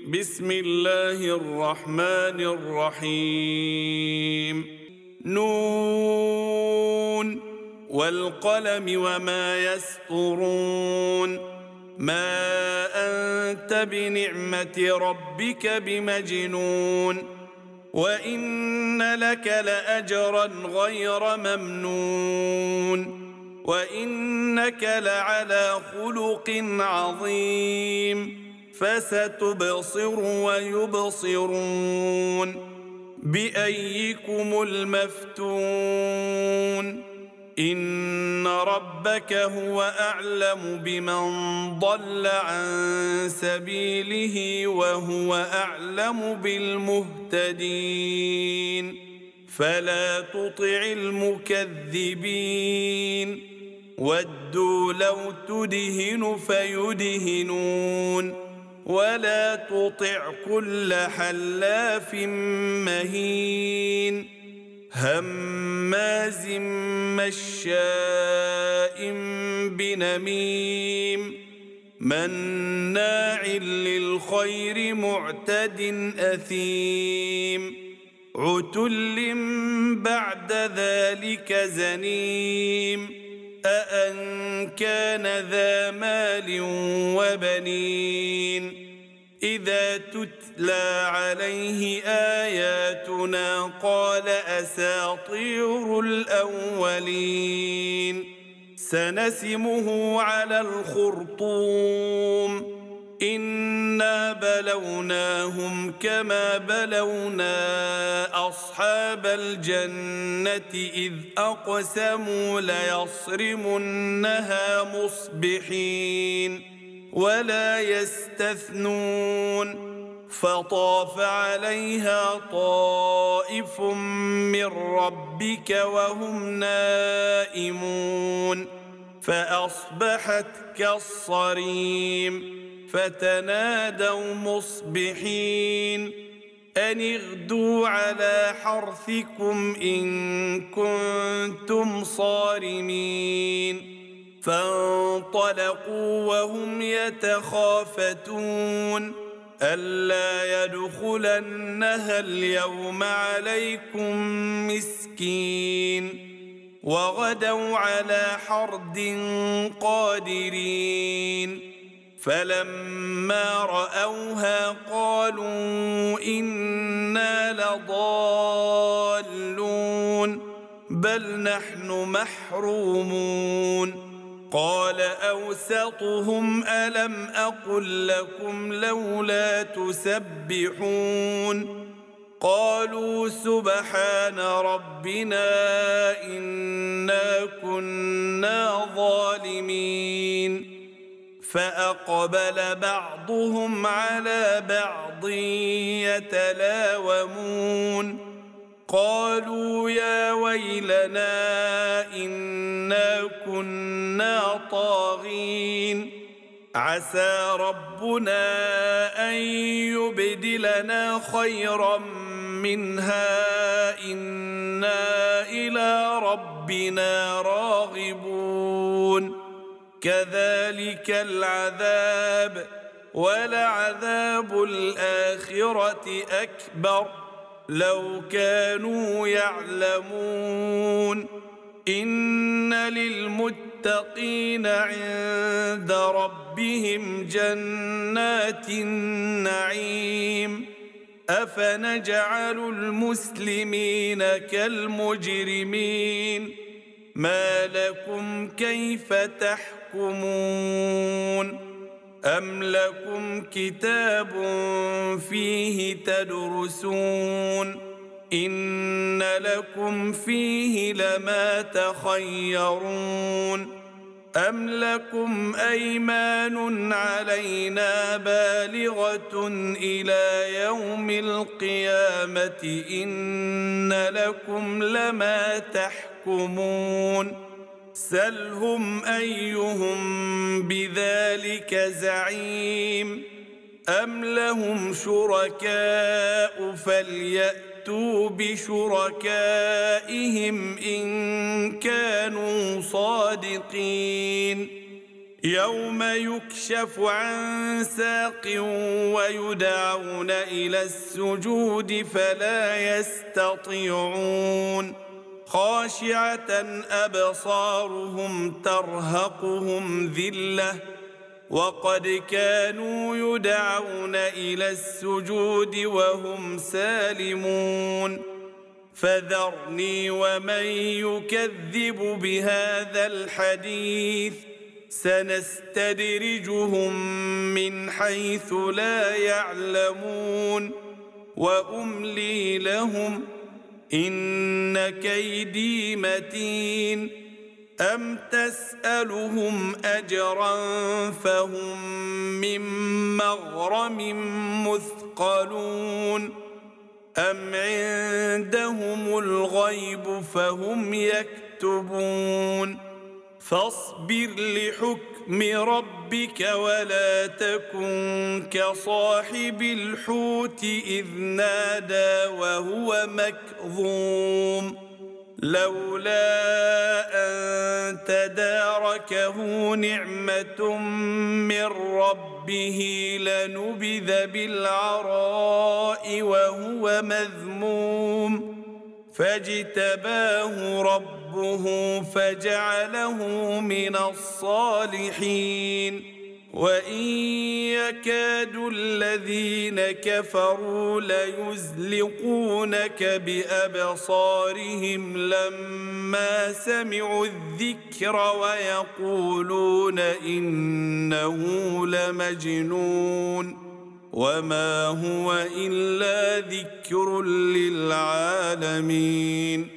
بسم الله الرحمن الرحيم. نون والقلم وما يسطرون. ما أنت بنعمة ربك بمجنون. وإن لك لأجرا غير ممنون. وإنك لعلى خلق عظيم. فستبصر ويبصرون. بأيكم المفتون. إن ربك هو أعلم بمن ضل عن سبيله وهو أعلم بالمهتدين. فلا تطع المكذبين. ودوا لو تدهن فيدهنون. ولا تطع كل حلاف مهين هماز مشاء بنميم مناع للخير معتد أثيم عتل بعد ذلك زنيم أأن كان ذا مال وبنين إذا تتلى عليه آياتنا قال أساطير الأولين سنسمه على الخرطوم إنا بلوناهم كما بلونا أصحاب الجنة إذ أقسموا ليصرمنها مصبحين ولا يستثنون فطاف عليها طائف من ربك وهم نائمون فأصبحت كالصريم فتنادوا مصبحين أن اغدوا على حرثكم إن كنتم صارمين فانطلقوا وهم يتخافتون ألا يدخلنها اليوم عليكم مسكين وغدوا على حرد قادرين فلما رأوها قالوا إنا لضالون بل نحن محرومون قال أوسطهم ألم أقل لكم لولا تسبحون قالوا سبحان ربنا إنا كنا ظالمين فأقبل بعضهم على بعض يتلاومون قالوا يا ويلنا إنا كنا طاغين عسى ربنا أن يبدلنا خيرا منها إنا إلى ربنا راغبون كذلك العذاب ولعذاب الآخرة أكبر لو كانوا يعلمون إن للمتقين عند ربهم جنات النعيم أفنجعل المسلمين كالمجرمين ما لكم كيف تحكمون أم لكم كتاب فيه تدرسون إن لكم فيه لما تخيرون أم لكم أيمان علينا بالغة إلى يوم القيامة إن لكم لما تحكمون سلهم أيهم بذلك زعيم أم لهم شركاء فليأتوا بشركائهم إن كانوا صادقين يوم يكشف عن ساق ويدعون إلى السجود فلا يستطيعون خاشعة أبصارهم ترهقهم ذلة وقد كانوا يدعون إلى السجود وهم سالمون فذرني ومن يكذب بهذا الحديث سنستدرجهم من حيث لا يعلمون وأملي لهم إن كيدي متين أم تسألهم أجرا فهم من مغرم مثقلون أم عندهم الغيب فهم يكتبون فاصبر لحكم ربك ولا تكن كصاحب الحوت إذ نادى وهو مكظوم لولا أن تداركه نعمة من ربه لنبذ بالعراء وهو مذموم فاجتباه ربه فجعله من الصالحين وإن يكاد الذين كفروا ليزلقونك بأبصارهم لما سمعوا الذكر ويقولون إنه لمجنون وما هو إلا ذكر للعالمين